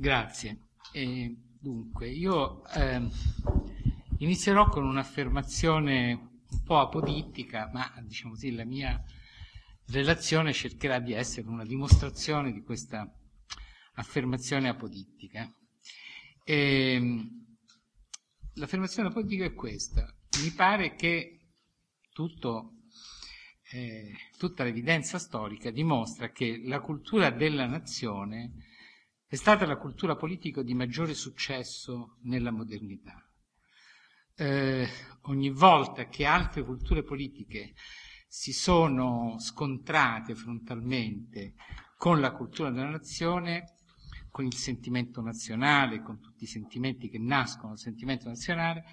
Grazie. Dunque, io inizierò con un'affermazione un po' apodittica, ma diciamo così, la mia relazione cercherà di essere una dimostrazione di questa affermazione apodittica. L'affermazione apodittica è questa: mi pare che tutta l'evidenza storica dimostra che la cultura della nazione è stata la cultura politica di maggiore successo nella modernità. Ogni volta che altre culture politiche si sono scontrate frontalmente con la cultura della nazione, con il sentimento nazionale, con tutti i sentimenti che nascono dal sentimento nazionale,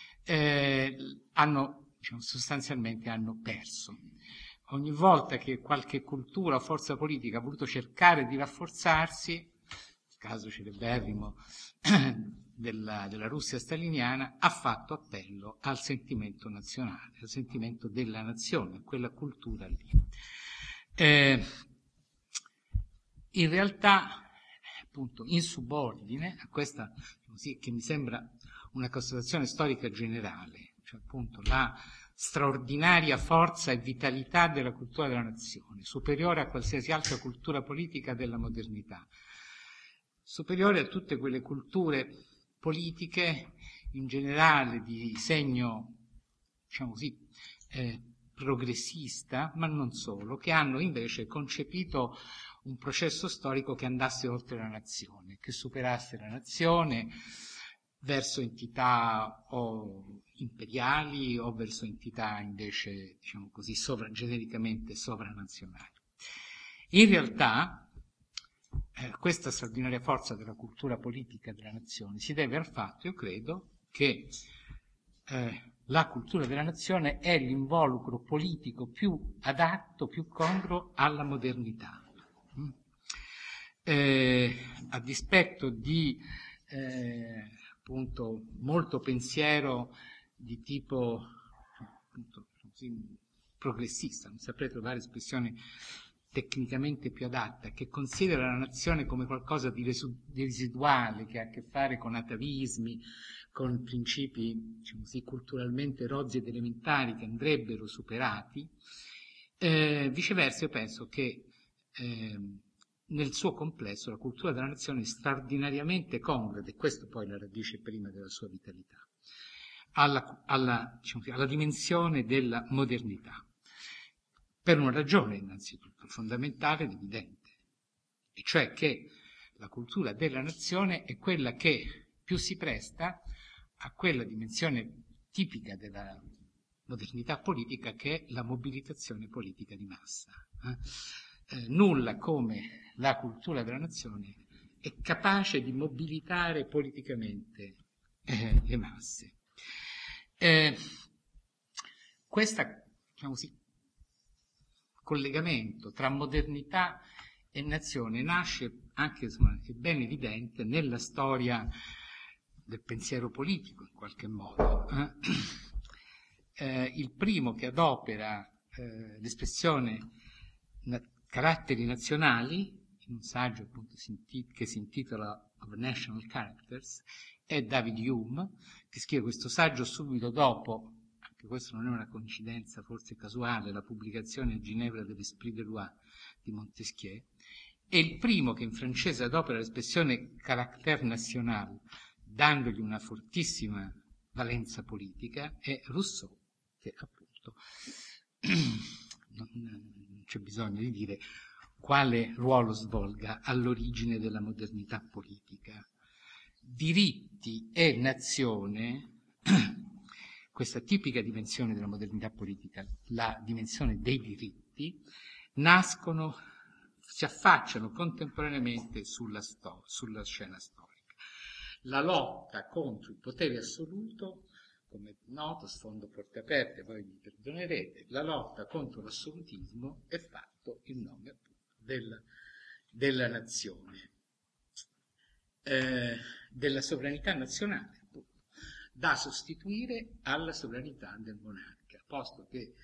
sostanzialmente hanno perso. Ogni volta che qualche cultura o forza politica ha voluto cercare di rafforzarsi, il caso celeberrimo della Russia staliniana, ha fatto appello al sentimento nazionale, al sentimento della nazione, a quella cultura lì. In realtà, appunto, in subordine a questa, così, che mi sembra una constatazione storica generale, cioè appunto la straordinaria forza e vitalità della cultura della nazione, superiore a qualsiasi altra cultura politica della modernità, superiore a tutte quelle culture politiche in generale di segno, diciamo così, progressista, ma non solo, che hanno invece concepito un processo storico che andasse oltre la nazione, che superasse la nazione verso entità o imperiali o verso entità invece, diciamo così, genericamente sovranazionali. In realtà questa straordinaria forza della cultura politica della nazione si deve al fatto, io credo, che la cultura della nazione è l'involucro politico più adatto, più congruo alla modernità. A dispetto di appunto molto pensiero di tipo appunto, progressista, non saprei trovare espressione tecnicamente più adatta, che considera la nazione come qualcosa di residuale, che ha a che fare con atavismi, con principi, diciamo così, culturalmente rozzi ed elementari che andrebbero superati. Viceversa, io penso che nel suo complesso la cultura della nazione è straordinariamente congrua, ed è questo poi la radice prima della sua vitalità, alla dimensione della modernità, per una ragione innanzitutto fondamentale ed evidente, e cioè che la cultura della nazione è quella che più si presta a quella dimensione tipica della modernità politica, che è la mobilitazione politica di massa. Nulla come la cultura della nazione è capace di mobilitare politicamente le masse. Questo, diciamo così, collegamento tra modernità e nazione nasce anche, insomma, è ben evidente nella storia del pensiero politico, in qualche modo. Il primo che adopera l'espressione caratteri nazionali, in un saggio appunto che si intitola Of National Characters, è David Hume, che scrive questo saggio subito dopo, anche questo non è una coincidenza forse casuale, la pubblicazione a Ginevra dell'Esprit de Loi di Montesquieu. È il primo che in francese adopera l'espressione caractère national, dandogli una fortissima valenza politica, è Rousseau, che appunto non c'è bisogno di dire quale ruolo svolga all'origine della modernità politica. Diritti e nazione, questa tipica dimensione della modernità politica, la dimensione dei diritti, si affacciano contemporaneamente sulla scena storica. La lotta contro il potere assoluto, come è noto, sfondo porte aperte, voi mi perdonerete, la lotta contro l'assolutismo è fatto in nome appunto della nazione, della sovranità nazionale, appunto, da sostituire alla sovranità del monarca, posto che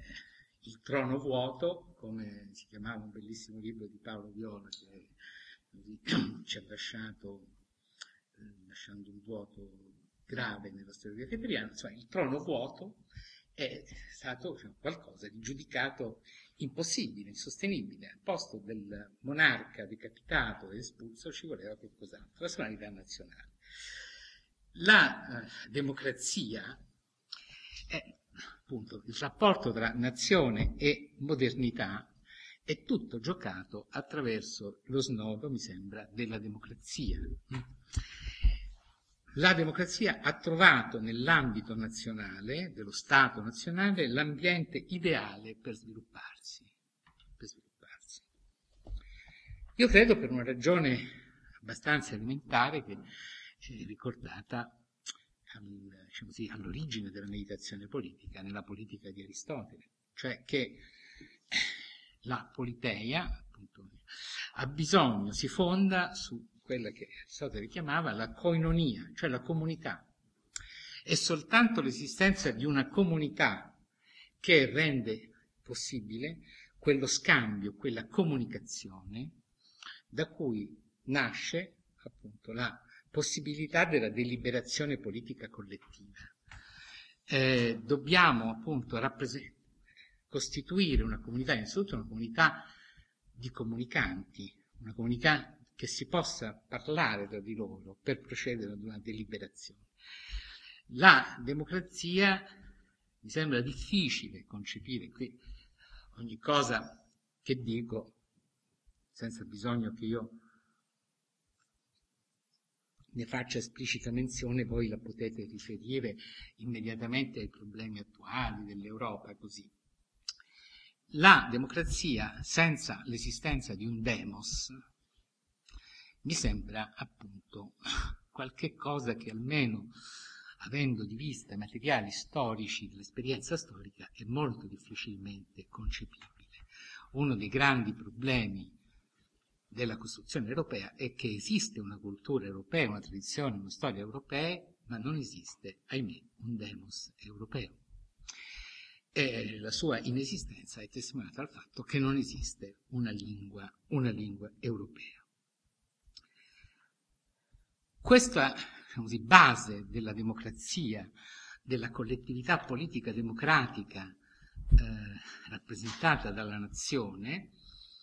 il trono vuoto, come si chiamava un bellissimo libro di Paolo Viola, che ci ha lasciato, lasciando un vuoto grave nella storia greca italiana. Insomma, il trono vuoto è stato qualcosa di giudicato impossibile, insostenibile. Al posto del monarca decapitato e espulso ci voleva qualcos'altro, la sovranità nazionale. La democrazia è appunto il rapporto tra nazione e modernità, è tutto giocato attraverso lo snodo, mi sembra, della democrazia. La democrazia ha trovato nell'ambito nazionale, dello Stato nazionale, l'ambiente ideale per svilupparsi. Io credo per una ragione abbastanza elementare che è ricordata all'origine della meditazione politica, nella politica di Aristotele, cioè che la politeia, appunto, ha bisogno, si fonda su quella che Aristotele chiamava la koinonia, cioè la comunità. È soltanto l'esistenza di una comunità che rende possibile quello scambio, quella comunicazione, da cui nasce appunto la possibilità della deliberazione politica collettiva. Dobbiamo appunto costituire una comunità, innanzitutto una comunità di comunicanti, una comunità che si possa parlare tra di loro per procedere ad una deliberazione. La democrazia mi sembra difficile concepire qui ogni cosa che dico, senza bisogno che io ne faccia esplicita menzione, voi la potete riferire immediatamente ai problemi attuali dell'Europa, così. La democrazia senza l'esistenza di un demos mi sembra appunto qualche cosa che almeno avendo di vista i materiali storici dell'esperienza storica è molto difficilmente concepibile. Uno dei grandi problemi della costruzione europea è che esiste una cultura europea, una tradizione, una storia europea, ma non esiste, ahimè, un demos europeo. E la sua inesistenza è testimoniata dal fatto che non esiste una lingua europea. Questa base della democrazia, della collettività politica democratica rappresentata dalla nazione,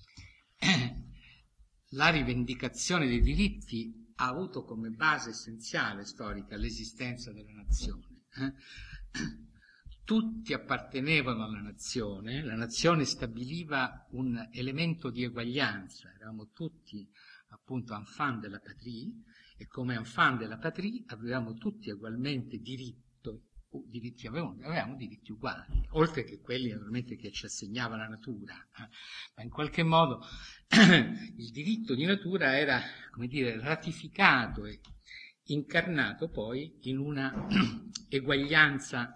la rivendicazione dei diritti ha avuto come base essenziale storica l'esistenza della nazione. Tutti appartenevano alla nazione, la nazione stabiliva un elemento di eguaglianza, eravamo tutti appunto enfants de la patrie e come enfants de la patrie avevamo tutti ugualmente avevamo diritti uguali, oltre che quelli naturalmente che ci assegnava la natura, ma in qualche modo il diritto di natura era, come dire, ratificato e incarnato poi in una eguaglianza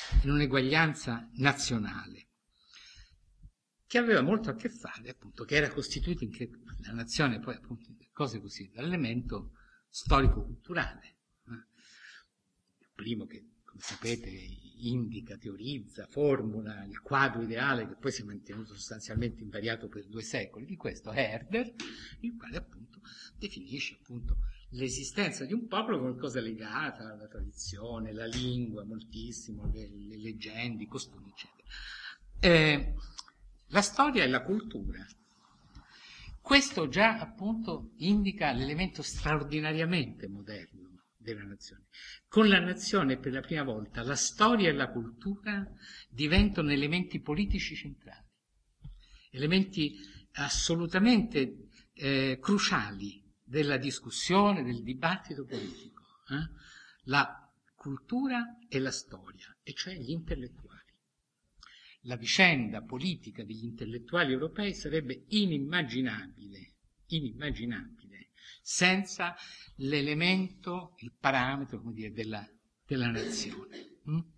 nazionale, che aveva molto a che fare, appunto, che era costituita in che la nazione poi, appunto, cose così, dall'elemento storico-culturale. Il primo che, come sapete, indica, teorizza, formula il quadro ideale che poi si è mantenuto sostanzialmente invariato per 2 secoli, di questo è Herder, il quale appunto definisce appunto l'esistenza di un popolo come qualcosa legata alla tradizione, la lingua, moltissimo, le leggende, i costumi, eccetera. La storia e la cultura. Questo già appunto indica l'elemento straordinariamente moderno della nazione. Con la nazione per la prima volta la storia e la cultura diventano elementi politici centrali, elementi assolutamente cruciali della discussione, del dibattito politico. La cultura e la storia, e cioè gli intellettuali. La vicenda politica degli intellettuali europei sarebbe inimmaginabile senza l'elemento, il parametro, come dire, della nazione.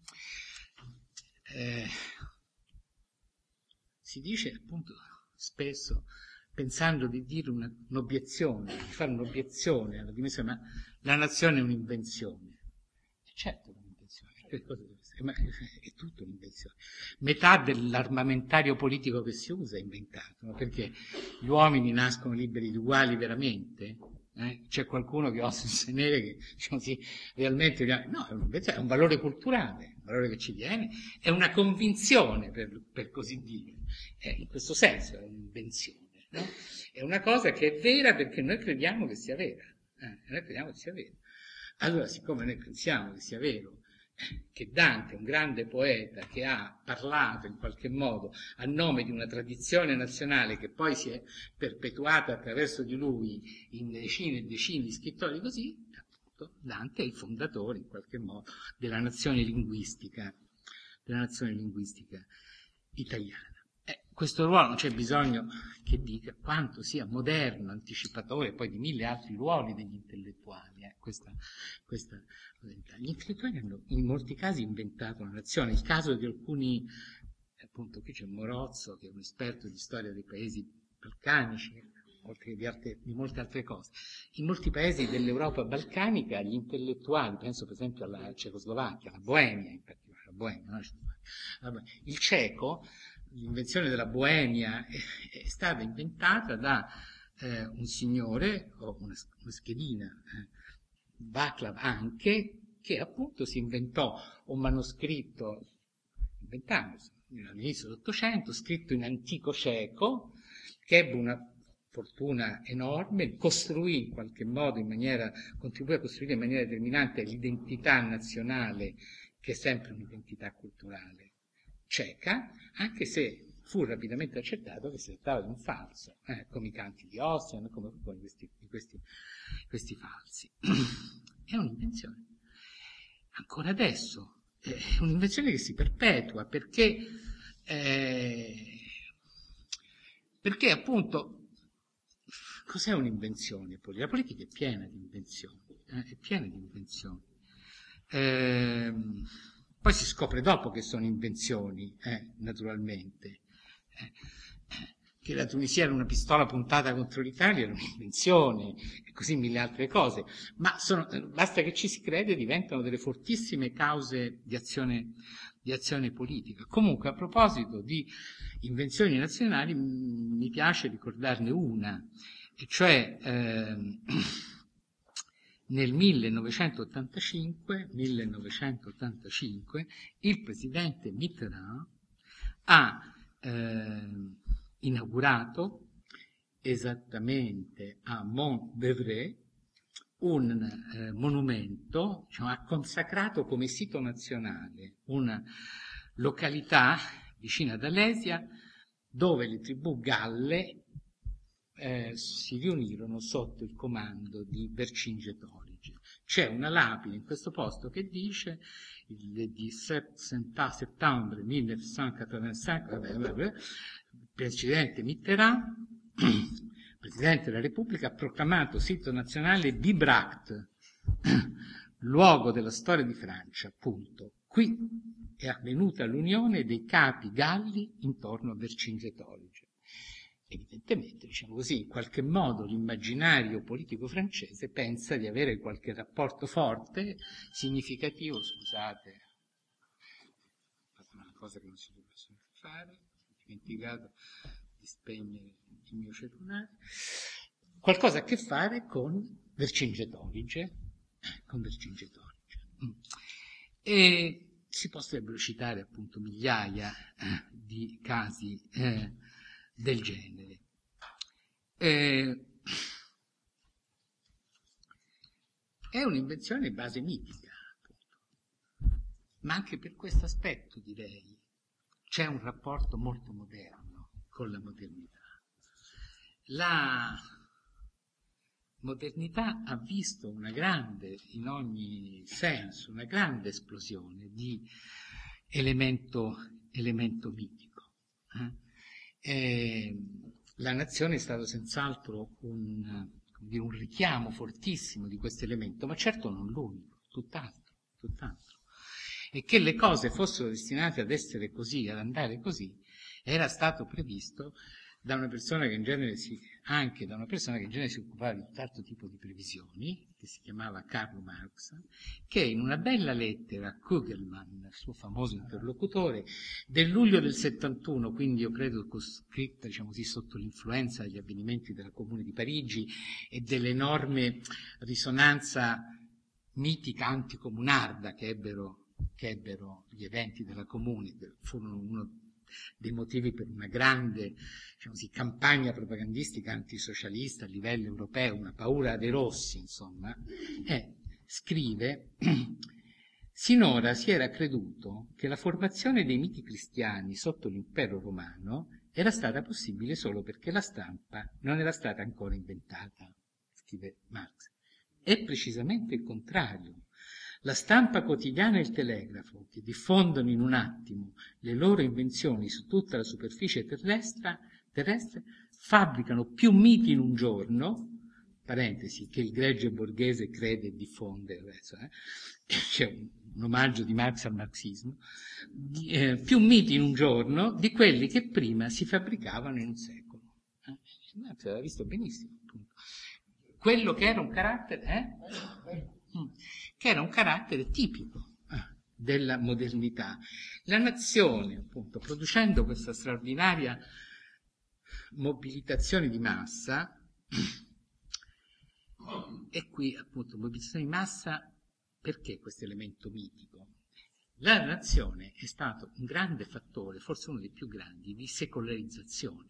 Si dice appunto spesso, pensando di dire un'obiezione, di fare un'obiezione alla dimensione, ma la nazione è un'invenzione. Certo è un'invenzione, che cosa deve essere? ma è tutto un'invenzione. Metà dell'armamentario politico che si usa è inventato, no? Perché gli uomini nascono liberi ed uguali veramente? C'è qualcuno che osa sostenere che, diciamo così, realmente no, è un valore culturale, un valore che ci viene, è una convinzione, per così dire, in questo senso è un'invenzione, no? È una cosa che è vera perché noi crediamo che sia vera, noi crediamo che sia vera. Allora, siccome noi pensiamo che sia vero, che Dante, un grande poeta che ha parlato in qualche modo a nome di una tradizione nazionale che poi si è perpetuata attraverso di lui in decine e decine di scrittori così, appunto, Dante è il fondatore in qualche modo della nazione linguistica italiana. Questo ruolo non c'è bisogno che dica quanto sia moderno, anticipatore poi di mille altri ruoli degli intellettuali. Gli intellettuali hanno in molti casi inventato una nazione. Il caso di alcuni, appunto qui c'è Morozzo che è un esperto di storia dei paesi balcanici, oltre che di molte altre cose. In molti paesi dell'Europa balcanica gli intellettuali, penso per esempio alla Cecoslovacchia, alla Boemia in particolare, il ceco, l'invenzione della Boemia è stata inventata da un signore, o una schedina, Václav anche, che appunto si inventò un manoscritto, all'inizio dell'Ottocento, scritto in antico ceco, che ebbe una fortuna enorme, costruì in qualche modo contribuì a costruire in maniera determinante l'identità nazionale, che è sempre un'identità culturale ceca, anche se fu rapidamente accertato che si trattava di un falso, come i canti di Ossian, come questi falsi. È un'invenzione. Ancora adesso, è un'invenzione che si perpetua, perché appunto, cos'è un'invenzione? La politica è piena di invenzioni, Poi si scopre dopo che sono invenzioni, naturalmente. Che la Tunisia era una pistola puntata contro l'Italia era un'invenzione, e così mille altre cose. Ma basta che ci si crede, diventano delle fortissime cause di azione politica. Comunque, a proposito di invenzioni nazionali, mi piace ricordarne una, e cioè nel 1985 il presidente Mitterrand ha inaugurato esattamente a Mont-Bevré un monumento, ha consacrato come sito nazionale una località vicina ad Alesia dove le tribù galle si riunirono sotto il comando di Vercingetorige. C'è una lapide in questo posto che dice il 17 settembre 1985, il presidente Mitterrand, presidente della Repubblica, ha proclamato sito nazionale Bibracte, luogo della storia di Francia, appunto. Qui è avvenuta l'unione dei capi galli intorno a Vercingetorige. Evidentemente, diciamo così, in qualche modo l'immaginario politico francese pensa di avere qualche rapporto forte, significativo, scusate, ho fatto una cosa che non si doveva fare, ho dimenticato di spegnere il mio cellulare, qualcosa a che fare con Vercingetorige, E si potrebbero citare appunto migliaia di casi del genere. È un'invenzione di base mitica, appunto. Ma anche per questo aspetto, direi, c'è un rapporto molto moderno con la modernità. La modernità ha visto in ogni senso, una grande esplosione di elemento mitico. La nazione è stato senz'altro un richiamo fortissimo di questo elemento, ma certo non l'unico, tutt'altro. E che le cose fossero destinate ad essere così, ad andare così, era stato previsto da una persona che in genere si occupava di tutt'altro tipo di previsioni, che si chiamava Karl Marx, che in una bella lettera a Kugelmann, il suo famoso interlocutore, del luglio del 71, quindi io credo scritta, diciamo così, sotto l'influenza degli avvenimenti della Comune di Parigi e dell'enorme risonanza mitica anticomunarda che ebbero gli eventi della Comune, che furono uno dei motivi per una grande, diciamo così, campagna propagandistica antisocialista a livello europeo, una paura dei rossi, insomma, scrive: sinora si era creduto che la formazione dei miti cristiani sotto l'impero romano era stata possibile solo perché la stampa non era stata ancora inventata, scrive Marx. È precisamente il contrario. La stampa quotidiana e il telegrafo, che diffondono in un attimo le loro invenzioni su tutta la superficie terrestre, fabbricano più miti in un giorno, parentesi, che il gregge borghese crede e diffonde, adesso, c'è un omaggio di Marx al marxismo, più miti in un giorno di quelli che prima si fabbricavano in un secolo. Marx aveva visto benissimo, appunto. Quello che era un carattere, che era un carattere tipico della modernità. La nazione, appunto, producendo questa straordinaria mobilitazione di massa, e qui appunto mobilitazione di massa, perché questo elemento mitico? La nazione è stato un grande fattore, forse uno dei più grandi, di secolarizzazione.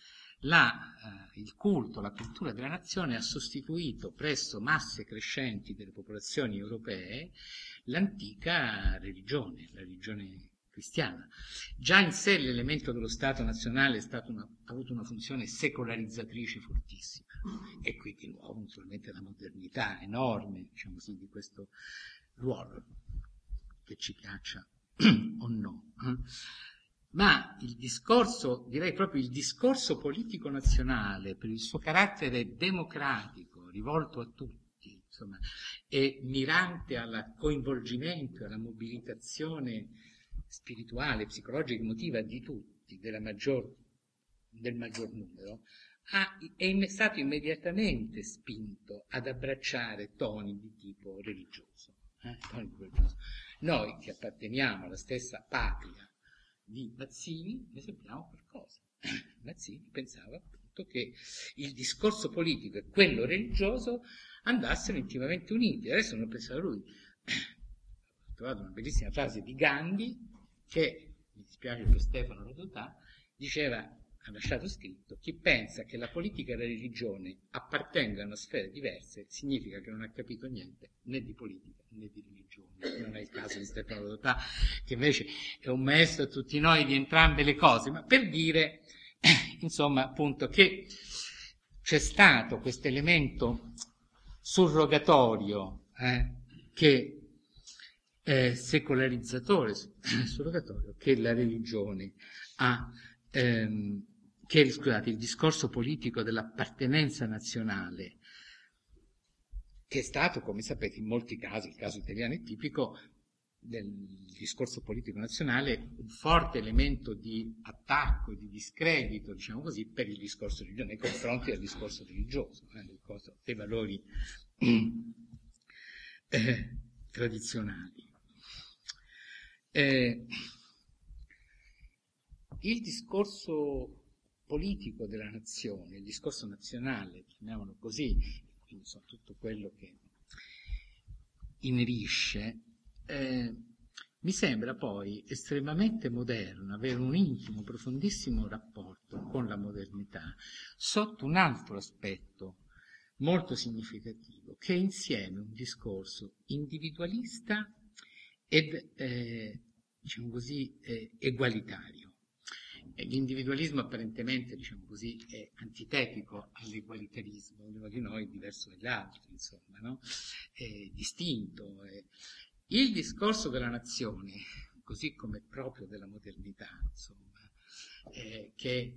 Il culto, la cultura della nazione ha sostituito presso masse crescenti delle popolazioni europee l'antica religione, la religione cristiana. Già in sé l'elemento dello Stato nazionale ha avuto una funzione secolarizzatrice fortissima, e qui di nuovo naturalmente la modernità enorme, diciamo così, di questo ruolo, che ci piaccia o no. Ma il discorso, direi proprio il discorso politico nazionale, per il suo carattere democratico, rivolto a tutti, insomma, e mirante al coinvolgimento e alla mobilitazione spirituale, psicologica, emotiva di tutti, del maggior numero, è stato immediatamente spinto ad abbracciare toni di tipo religioso. Noi che apparteniamo alla stessa patria di Mazzini, ne sappiamo qualcosa. Mazzini pensava appunto che il discorso politico e quello religioso andassero intimamente uniti. Adesso non pensava lui. Ho trovato una bellissima frase di Gandhi che, mi dispiace per Stefano Rodotà, ha lasciato scritto: chi pensa che la politica e la religione appartengano a sfere diverse significa che non ha capito niente né di politica né di religione. Non è il caso di Stefano Rodotà, che invece è un maestro a tutti noi di entrambe le cose, ma per dire, insomma, appunto, che c'è stato questo elemento surrogatorio, che secolarizzatore, surrogatorio, che la religione ha, il discorso politico dell'appartenenza nazionale, che è stato, come sapete, in molti casi, il caso italiano è tipico del discorso politico nazionale, un forte elemento di attacco, di discredito, diciamo così, per il discorso religioso, nei confronti del discorso religioso, dei valori tradizionali. Il discorso politico della nazione, il discorso nazionale, chiamiamolo così, quindi tutto quello che inerisce, mi sembra poi estremamente moderno, avere un intimo, profondissimo rapporto con la modernità, sotto un altro aspetto molto significativo, che è insieme un discorso individualista ed, diciamo così, egualitario. L'individualismo apparentemente, diciamo così, è antitetico all'egualitarismo, ognuno di noi è diverso dagli altri, insomma, no? È distinto. Il discorso della nazione, così come proprio della modernità, insomma, che è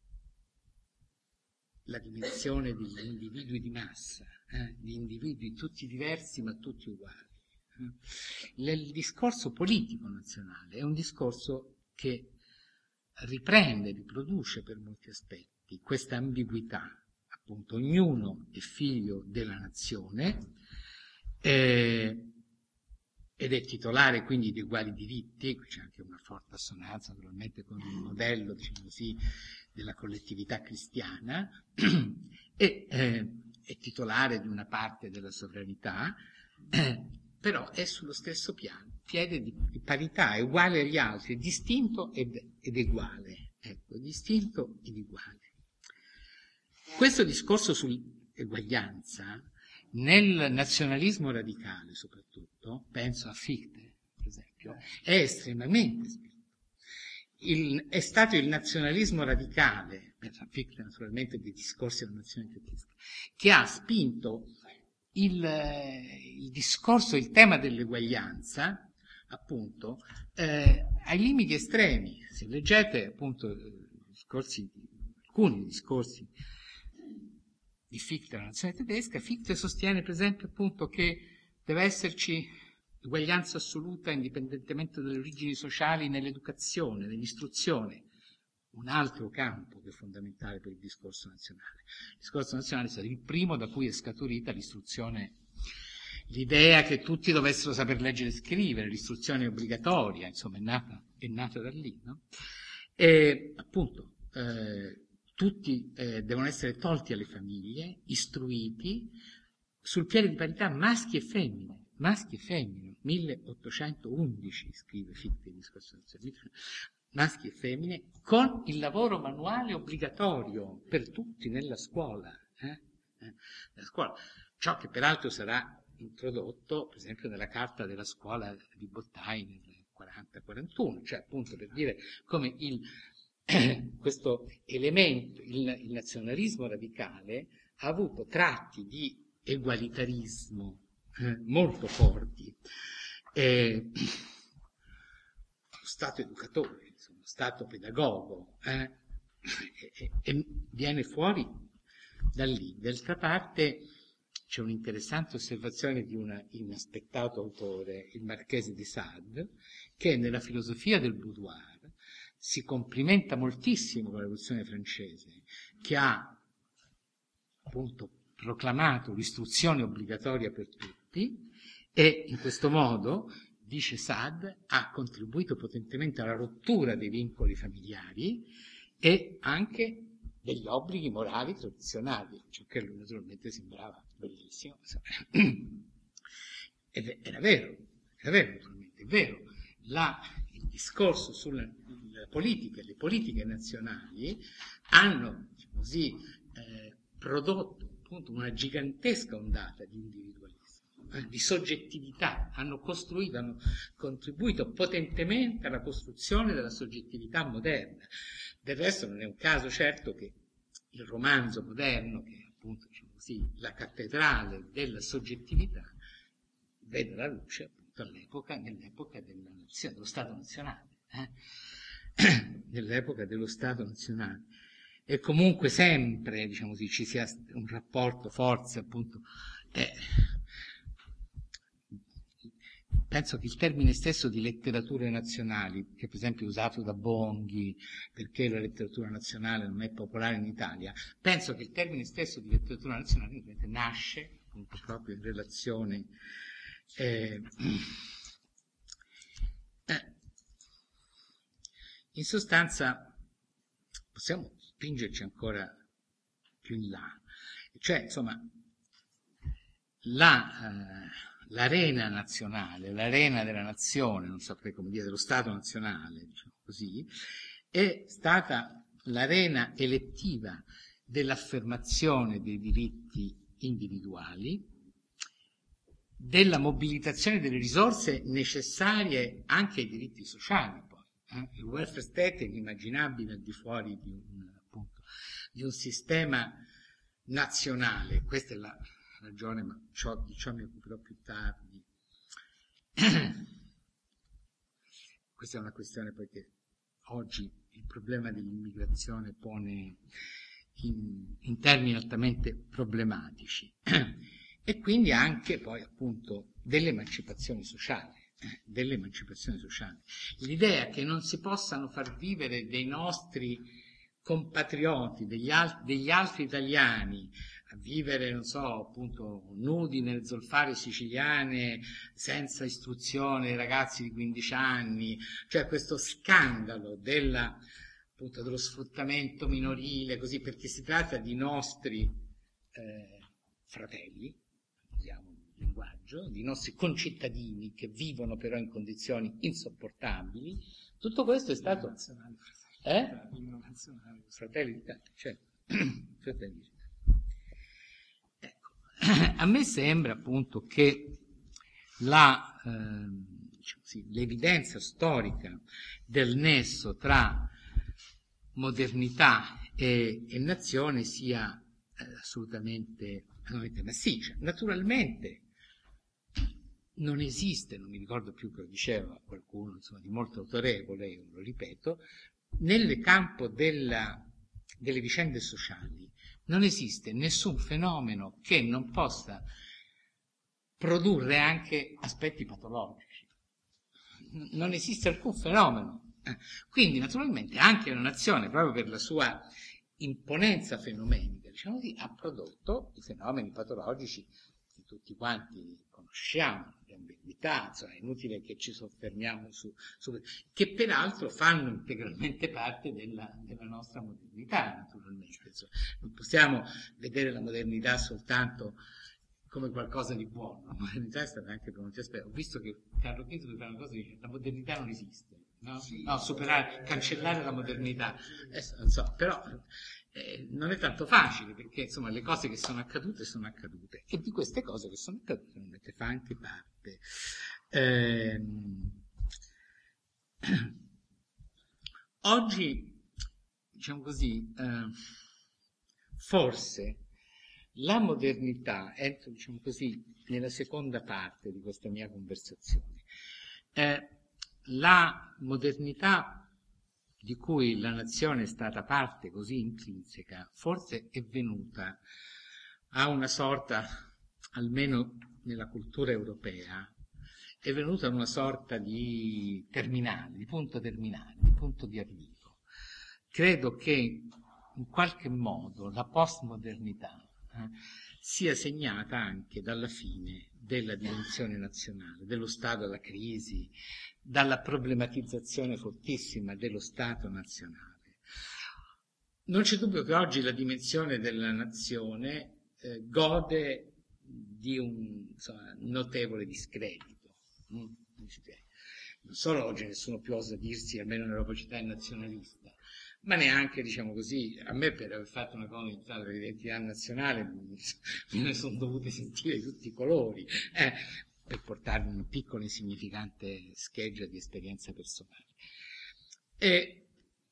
la dimensione degli individui di massa, di individui tutti diversi ma tutti uguali. Il discorso politico nazionale è un discorso che riprende, riproduce per molti aspetti aspetti, questa ambiguità, appunto, ognuno è figlio della nazione, ed è titolare quindi di uguali diritti. Qui c'è anche una forte assonanza naturalmente con il modello, diciamo così, della collettività cristiana, e è titolare di una parte della sovranità, però è sullo stesso piede di parità, è uguale agli altri, è distinto ed uguale. Ecco, distinto ed uguale. Questo discorso sull'eguaglianza, nel nazionalismo radicale soprattutto, penso a Fichte, per esempio, è estremamente spinto. È stato il nazionalismo radicale, penso a Fichte naturalmente dei discorsi della nazione tedesca, che ha spinto il discorso, il tema dell'eguaglianza, appunto, ai limiti estremi. Se leggete appunto alcuni discorsi di Fichte della nazione tedesca, Fichte sostiene per esempio appunto che deve esserci uguaglianza assoluta indipendentemente dalle origini sociali nell'educazione, nell'istruzione, un altro campo che è fondamentale per il discorso nazionale. Il discorso nazionale è stato il primo da cui è scaturita l'istruzione, l'idea che tutti dovessero saper leggere e scrivere, l'istruzione obbligatoria, insomma è nata da lì, no? E appunto tutti devono essere tolti alle famiglie, istruiti, sul piede di parità maschi e femmine, 1811 scrive Fichte il discorso nazionale, maschi e femmine, con il lavoro manuale obbligatorio per tutti nella scuola. Nella scuola. Ciò che peraltro sarà introdotto, per esempio, nella carta della scuola di Bottai nel 40-41, cioè appunto per dire come questo elemento, il nazionalismo radicale, ha avuto tratti di egualitarismo molto forti. Lo Stato educatore, lo Stato pedagogo, e viene fuori da lì. D'altra parte c'è un'interessante osservazione di un inaspettato autore, il Marchese de Sade, che nella filosofia del boudoir si complimenta moltissimo con la rivoluzione francese, che ha appunto proclamato l'istruzione obbligatoria per tutti, e in questo modo, dice Sade, ha contribuito potentemente alla rottura dei vincoli familiari e anche degli obblighi morali tradizionali, ciò che a lui naturalmente sembrava bellissimo. Era vero, naturalmente, è vero. Il discorso sulla politica, le politiche nazionali hanno, diciamo così, prodotto appunto una gigantesca ondata di individualismo, di soggettività, hanno contribuito potentemente alla costruzione della soggettività moderna. Del resto non è un caso certo che il romanzo moderno, che è appunto, diciamo così, la cattedrale della soggettività, vede la luce appunto nell'epoca dello Stato nazionale. Nell'epoca dello Stato nazionale. E comunque sempre, diciamo così, ci sia un rapporto forza, appunto. Penso che il termine stesso di letterature nazionali, che per esempio è usato da Bonghi, perché la letteratura nazionale non è popolare in Italia, penso che il termine stesso di letteratura nazionale nasce appunto proprio in relazione in sostanza possiamo spingerci ancora più in là, cioè insomma l'arena nazionale, l'arena della nazione, non saprei come dire, dello Stato nazionale, diciamo così, è stata l'arena elettiva dell'affermazione dei diritti individuali, della mobilitazione delle risorse necessarie anche ai diritti sociali. Il welfare state è inimmaginabile al di fuori di un sistema nazionale. Questa è la ragione, ma di ciò mi occuperò più tardi. Questa è una questione perché oggi il problema dell'immigrazione pone in termini altamente problematici e quindi anche poi appunto dell'emancipazione sociale. L'idea che non si possano far vivere dei nostri compatrioti, degli altri italiani, a vivere, non so, appunto, nudi nelle zolfare siciliane, senza istruzione, ragazzi di 15 anni, cioè questo scandalo appunto, dello sfruttamento minorile, così, perché si tratta di nostri fratelli, usiamo il linguaggio, di nostri concittadini che vivono però in condizioni insopportabili. Tutto questo è stato... Fratelli d'Italia, certo. Fratelli d'Italia. Ecco. A me sembra appunto che l'evidenza storica del nesso tra modernità e nazione sia assolutamente massiccia. Naturalmente non esiste, non mi ricordo più che lo diceva qualcuno, insomma, di molto autorevole, io lo ripeto, nel campo delle vicende sociali non esiste nessun fenomeno che non possa produrre anche aspetti patologici. Non esiste alcun fenomeno. Quindi, naturalmente, anche una nazione, proprio per la sua imponenza fenomenica, diciamo così, ha prodotto i fenomeni patologici che tutti quanti conosciamo, le ambiguità, insomma, è inutile che ci soffermiamo su che peraltro fanno integralmente parte della nostra modernità, naturalmente. Insomma, non possiamo vedere la modernità soltanto come qualcosa di buono. La modernità è stata anche per molti aspetti. Ho visto che Carlo V fa una cosa, dice: la modernità non esiste. No? Sì, no, superare, cancellare la modernità. Non so, però non è tanto facile, perché insomma le cose che sono accadute e di queste cose che sono accadute naturalmente fa anche parte. Oggi, diciamo così, forse la modernità, entro, diciamo così, nella seconda parte di questa mia conversazione, la modernità di cui la nazione è stata parte così intrinseca, forse è venuta a una sorta, almeno nella cultura europea, è venuta a una sorta di terminale, di punto di arrivo. Credo che in qualche modo la postmodernità sia segnata anche dalla fine della dimensione nazionale, dello Stato alla crisi, dalla problematizzazione fortissima dello Stato nazionale. Non c'è dubbio che oggi la dimensione della nazione gode di un notevole discredito. Non solo oggi nessuno più osa dirsi, almeno nell'Europa città, è nazionalista, ma neanche, diciamo così, a me per aver fatto una comunità dell'identità nazionale me ne sono dovute sentire di tutti i colori, per portarvi una piccola insignificante scheggia di esperienza personale. E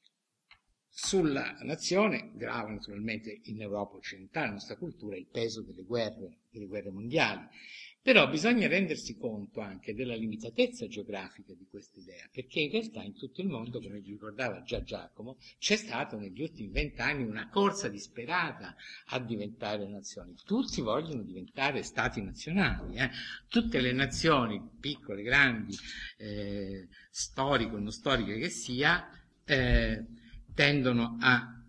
sulla nazione grava naturalmente in Europa occidentale, la nostra cultura, il peso delle guerre mondiali. Però bisogna rendersi conto anche della limitatezza geografica di questa idea, perché in realtà in tutto il mondo, come ci ricordava già Giacomo, c'è stata negli ultimi 20 anni una corsa disperata a diventare nazioni. Tutti vogliono diventare stati nazionali. Tutte le nazioni, piccole, grandi, storiche o non storiche che sia, tendono a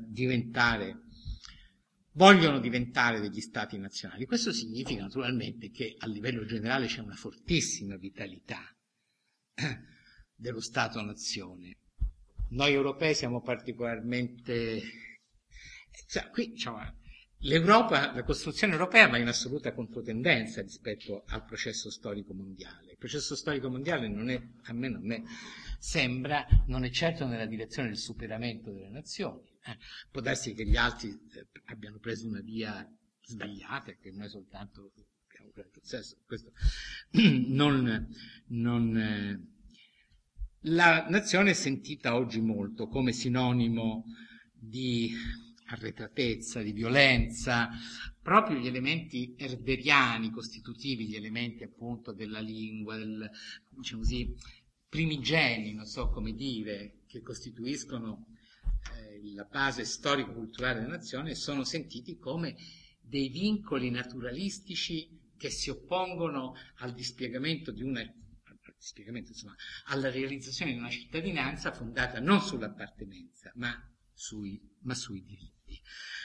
vogliono diventare degli stati nazionali. Questo significa naturalmente che a livello generale c'è una fortissima vitalità dello Stato-nazione. Noi europei siamo particolarmente... qui, diciamo, l'Europa, la costruzione europea va in assoluta controtendenza rispetto al processo storico mondiale. Il processo storico mondiale a me non è certo nella direzione del superamento delle nazioni. Può darsi che gli altri abbiano preso una via sbagliata e che noi soltanto abbiamo preso il senso. Questo la nazione è sentita oggi molto come sinonimo di arretratezza, di violenza, proprio gli elementi herderiani costitutivi, gli elementi appunto della lingua, diciamo così, primigeni, non so come dire, che costituiscono la base storico-culturale della nazione, sono sentiti come dei vincoli naturalistici che si oppongono al dispiegamento alla realizzazione di una cittadinanza fondata non sull'appartenenza, ma sui diritti.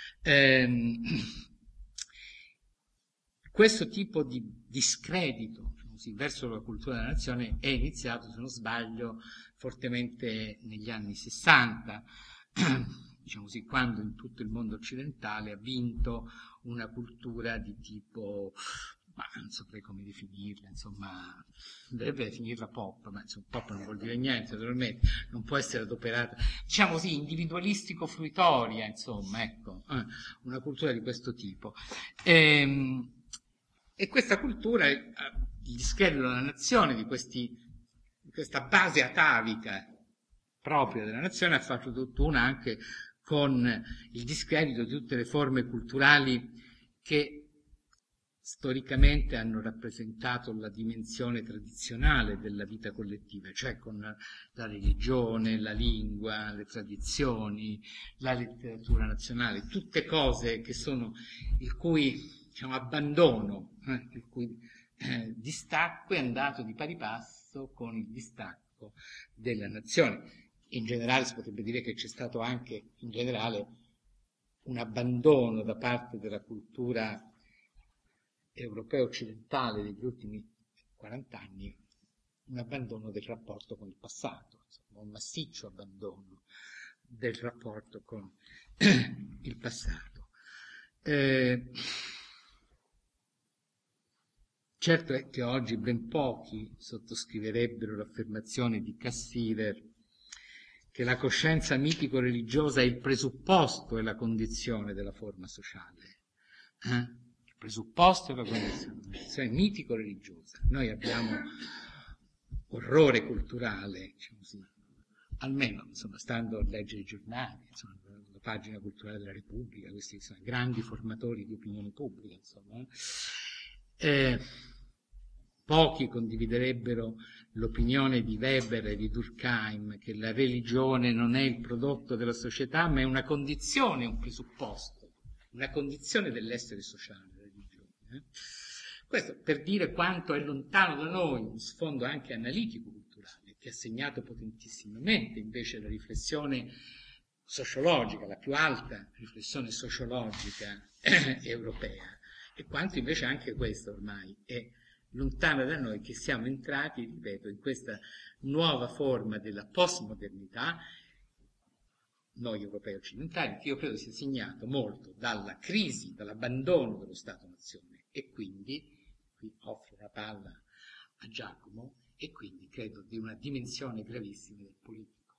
Questo tipo di discredito verso la cultura della nazione è iniziato, se non sbaglio, fortemente negli anni 60, diciamo così, quando in tutto il mondo occidentale ha vinto una cultura di tipo, ma non saprei come definirla, insomma, dovrebbe definirla pop, ma insomma, pop non vuol dire niente, naturalmente, non può essere adoperata, diciamo così, individualistico-fruitoria, insomma, ecco, una cultura di questo tipo. E questa cultura, il discredito della nazione, di questa base atavica propria della nazione, ha fatto tutt'una anche con il discredito di tutte le forme culturali che storicamente hanno rappresentato la dimensione tradizionale della vita collettiva, cioè con la religione, la lingua, le tradizioni, la letteratura nazionale, tutte cose che sono il cui abbandono, il cui distacco è andato di pari passo con il distacco della nazione. In generale si potrebbe dire che c'è stato anche, in generale, un abbandono da parte della cultura europea occidentale degli ultimi 40 anni, un abbandono del rapporto con il passato, insomma, un massiccio abbandono del rapporto con il passato. Certo è che oggi ben pochi sottoscriverebbero l'affermazione di Cassirer che la coscienza mitico-religiosa è il presupposto e la condizione della forma sociale. Il presupposto e la condizione mitico-religiosa. Noi abbiamo orrore culturale, diciamo così, almeno insomma, stando a leggere i giornali, insomma, la pagina culturale della Repubblica, questi sono grandi formatori di opinione pubblica, insomma. Pochi condividerebbero l'opinione di Weber e di Durkheim che la religione non è il prodotto della società, ma è una condizione, un presupposto, una condizione dell'essere sociale, la religione. Questo per dire quanto è lontano da noi un sfondo anche analitico-culturale, che ha segnato potentissimamente invece la riflessione sociologica, la più alta riflessione sociologica europea, e quanto invece anche questo ormai è lontano da noi, che siamo entrati, ripeto, in questa nuova forma della postmodernità, noi europei occidentali, che io credo sia segnato molto dalla crisi, dall'abbandono dello Stato-nazione, e quindi, qui offro la palla a Giacomo, e quindi credo di una dimensione gravissima del politico.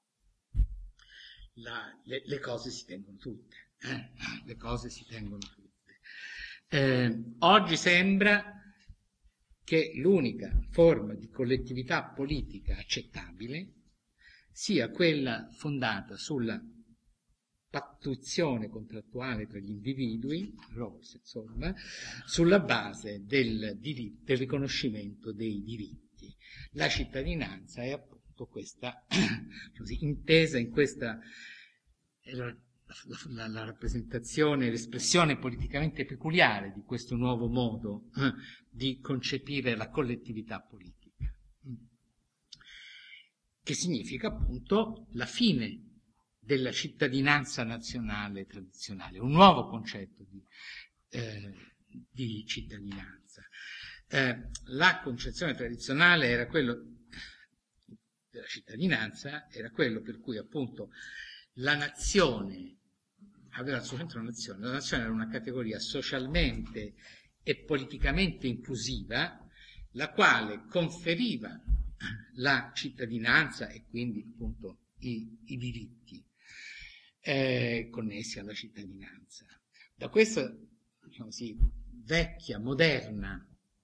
Le cose si tengono tutte, le cose si tengono tutte. Oggi sembra che l'unica forma di collettività politica accettabile sia quella fondata sulla pattuizione contrattuale tra gli individui, insomma, sulla base del riconoscimento dei diritti. La cittadinanza è appunto questa, così, intesa in questa la rappresentazione, l'espressione politicamente peculiare di questo nuovo modo di concepire la collettività politica, che significa appunto la fine della cittadinanza nazionale tradizionale, un nuovo concetto di cittadinanza. La concezione tradizionale era quello della cittadinanza, era quello per cui appunto la nazione aveva al suo centro la nazione era una categoria socialmente e politicamente inclusiva, la quale conferiva la cittadinanza e quindi appunto i diritti connessi alla cittadinanza. Da questa, diciamo così, vecchia, moderna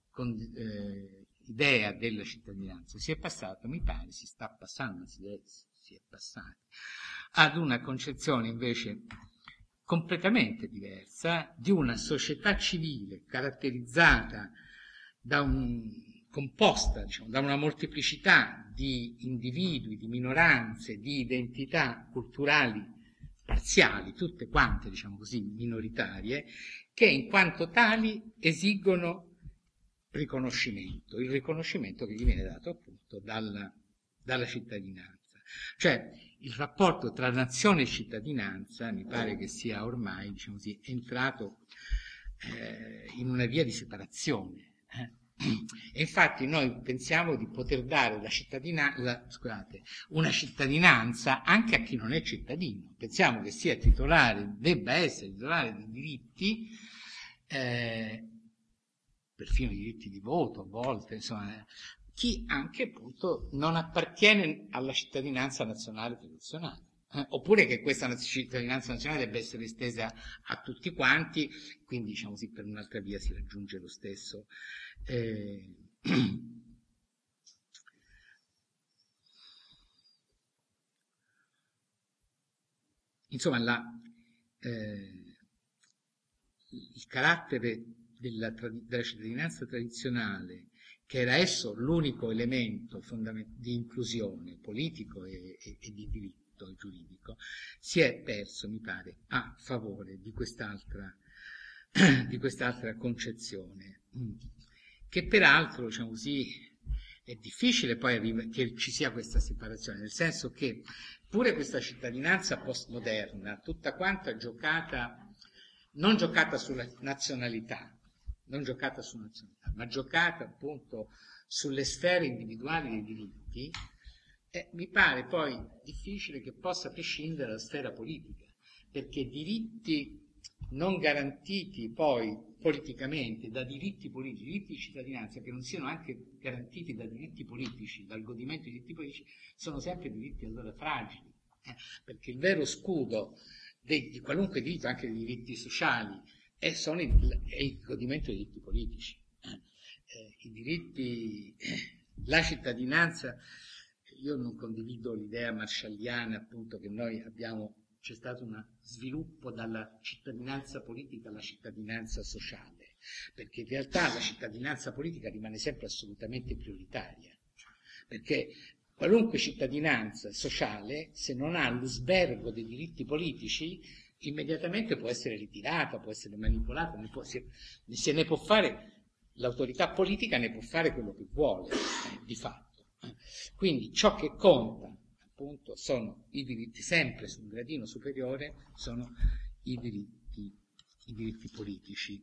idea della cittadinanza si è passato, mi pare, si sta passando, si è passati ad una concezione invece completamente diversa di una società civile caratterizzata composta, diciamo, da una molteplicità di individui, di minoranze, di identità culturali parziali, tutte quante, diciamo così, minoritarie, che in quanto tali esigono riconoscimento, il riconoscimento che gli viene dato appunto dalla cittadinanza. Cioè, il rapporto tra nazione e cittadinanza mi pare che sia ormai, diciamo così, entrato in una via di separazione. E infatti noi pensiamo di poter dare una cittadinanza anche a chi non è cittadino. Pensiamo che sia titolare, debba essere titolare di diritti, perfino diritti di voto a volte, insomma, chi anche appunto non appartiene alla cittadinanza nazionale tradizionale. Oppure che questa cittadinanza nazionale debba essere estesa a tutti quanti, quindi diciamo così, per un'altra via si raggiunge lo stesso. Insomma, il carattere della cittadinanza tradizionale, che era esso l'unico elemento di inclusione politico e di diritto giuridico, si è perso, mi pare, a favore di quest'altra concezione, che peraltro, diciamo così, è difficile poi che ci sia questa separazione, nel senso che pure questa cittadinanza postmoderna, tutta quanta non giocata sulla nazionalità, ma giocata appunto sulle sfere individuali dei diritti, mi pare poi difficile che possa prescindere dalla sfera politica, perché diritti non garantiti poi politicamente da diritti politici, diritti di cittadinanza che non siano anche garantiti da diritti politici, dal godimento di diritti politici, sono sempre diritti allora fragili, perché il vero scudo di qualunque diritto, anche dei diritti sociali, è il godimento dei diritti politici. I diritti, la cittadinanza, io non condivido l'idea marshalliana appunto che c'è stato uno sviluppo dalla cittadinanza politica alla cittadinanza sociale, perché in realtà la cittadinanza politica rimane sempre assolutamente prioritaria, perché qualunque cittadinanza sociale, se non ha l'usbergo dei diritti politici, immediatamente può essere ritirata, può essere manipolata, se ne può fare, l'autorità politica ne può fare quello che vuole, di fatto. Quindi ciò che conta, appunto, sono i diritti, sempre su un gradino superiore, sono i diritti politici.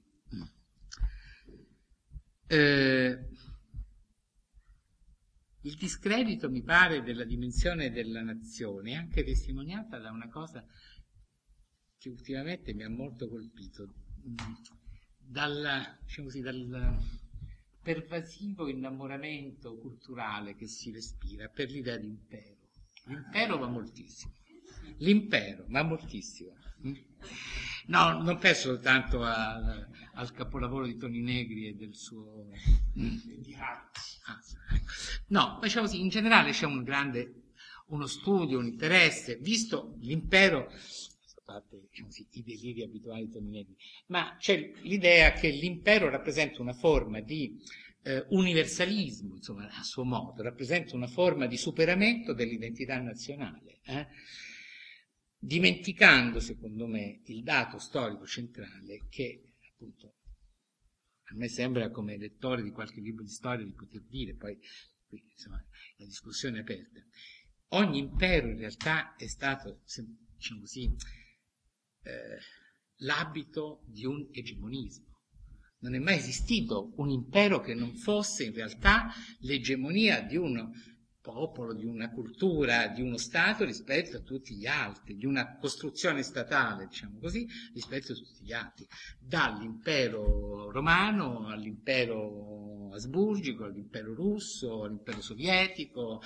Il discredito, mi pare, della dimensione della nazione è anche testimoniata da una che ultimamente mi ha molto colpito, dal pervasivo innamoramento culturale che si respira per l'idea di impero. L'impero va moltissimo. No, non penso soltanto al capolavoro di Toni Negri e del suo... No, diciamo così, in generale c'è uno studio, un interesse, visto l'impero, a parte diciamo così, i deliri abituali di Toni Negri, ma c'è l'idea che l'impero rappresenta una forma di universalismo, insomma, a suo modo, rappresenta una forma di superamento dell'identità nazionale, dimenticando, secondo me, il dato storico centrale che, appunto, a me sembra, come lettore di qualche libro di storia, di poter dire, poi qui, insomma, la discussione è aperta. Ogni impero in realtà è stato, diciamo così, l'abito di un egemonismo. Non è mai esistito un impero che non fosse in realtà l'egemonia di un popolo, di una cultura, di uno Stato rispetto a tutti gli altri, di una costruzione statale, diciamo così, rispetto a tutti gli altri, dall'impero romano all'impero asburgico, all'impero russo, all'impero sovietico,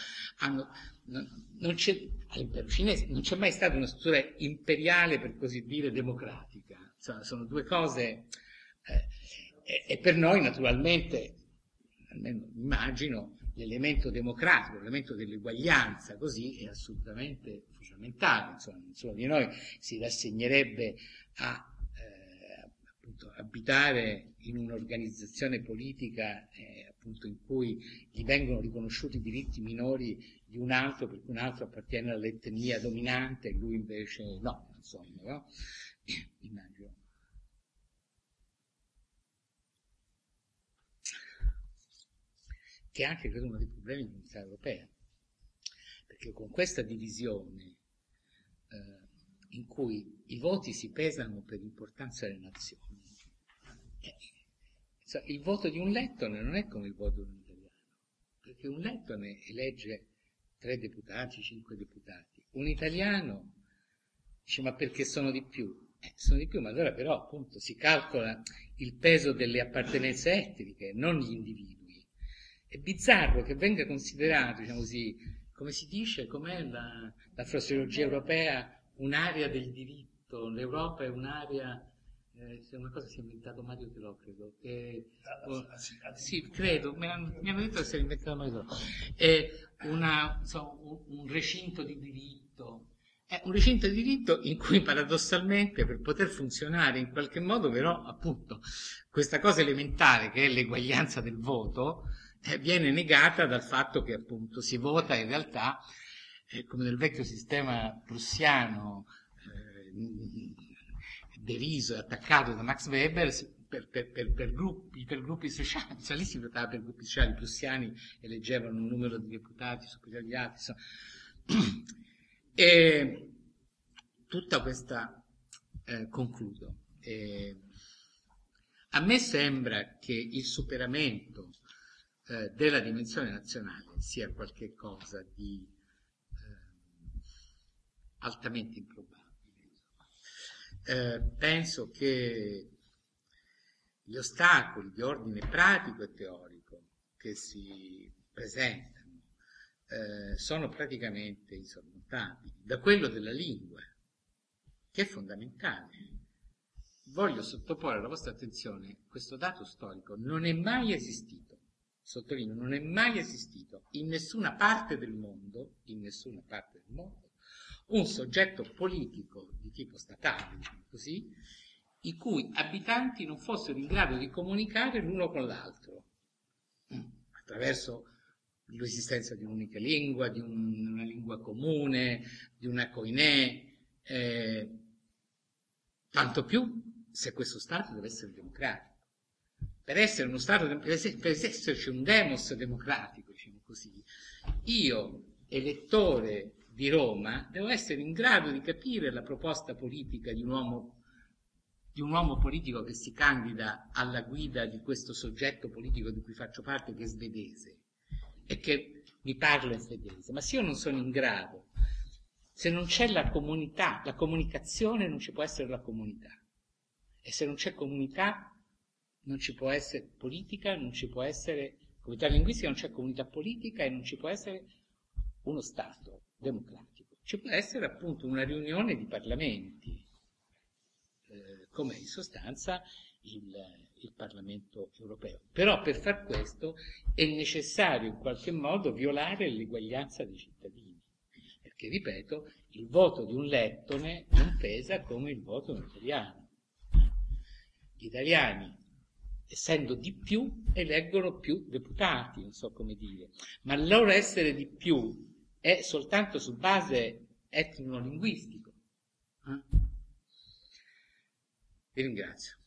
all'impero cinese, non c'è mai stata una struttura imperiale, per così dire, democratica. Insomma, sono due cose, e per noi naturalmente, almeno immagino, l'elemento democratico, l'elemento dell'eguaglianza, così, è assolutamente fondamentale. Insomma, nessuno di noi si rassegnerebbe a appunto, abitare in un'organizzazione politica appunto, in cui gli vengono riconosciuti diritti minori di un altro, perché un altro appartiene all'etnia dominante e lui invece no, insomma, no? Immagino. Che è anche, credo, uno dei problemi dell'unità europea. perché con questa divisione in cui i voti si pesano per l'importanza delle nazioni, il voto di un lettone non è come il voto di un italiano, perché un lettone elegge 3 deputati, 5 deputati, un italiano dice ma perché sono di più? Sono di più, ma allora però appunto si calcola il peso delle appartenenze etniche, non gli individui. È bizzarro che venga considerato, diciamo così, come si dice, com'è la fraseologia europea, un'area del diritto, l'Europa è un'area, se una cosa si è inventato Mario Telò, credo, sì, credo, mi hanno detto che si è inventato Mario Telò, è un recinto di diritto, è un recinto di diritto in cui paradossalmente per poter funzionare in qualche modo però appunto questa cosa elementare che è l'eguaglianza del voto viene negata dal fatto che appunto si vota in realtà come nel vecchio sistema prussiano deriso e attaccato da Max Weber per gruppi sociali, lì si votava per gruppi sociali, i prussiani eleggevano un numero di deputati superiore agli altri, insomma. E tutta questa concludo. A me sembra che il superamento della dimensione nazionale sia qualche cosa di altamente improbabile. Penso che gli ostacoli di ordine pratico e teorico che si presentano sono praticamente insormontabili, da quello della lingua, che è fondamentale. Voglio sottoporre alla vostra attenzione questo dato storico: non è mai esistito, sottolineo, non è mai esistito in nessuna parte del mondo, un soggetto politico di tipo statale, diciamo così, i cui abitanti non fossero in grado di comunicare l'uno con l'altro attraverso l'esistenza di un'unica lingua, di una lingua comune, di una koiné, tanto più se questo Stato deve essere democratico. Per essere uno Stato, per esserci un demos democratico, diciamo così, io, elettore di Roma, devo essere in grado di capire la proposta politica di un uomo politico che si candida alla guida di questo soggetto politico di cui faccio parte, che è svedese, e che mi parla in svedese. Ma se io non sono in grado, se non c'è la comunità, la comunicazione, non ci può essere la comunità. E se non c'è comunità, non ci può essere politica, non ci può essere comunità linguistica, non c'è comunità politica e non ci può essere uno Stato democratico. Ci può essere appunto una riunione di parlamenti, come in sostanza il Parlamento europeo. Però per far questo è necessario in qualche modo violare l'eguaglianza dei cittadini, perché, ripeto, il voto di un lettone non pesa come il voto di un italiano. Gli italiani, essendo di più, eleggono più deputati, non so come dire, ma il loro essere di più è soltanto su base etnico-linguistico. Vi ringrazio.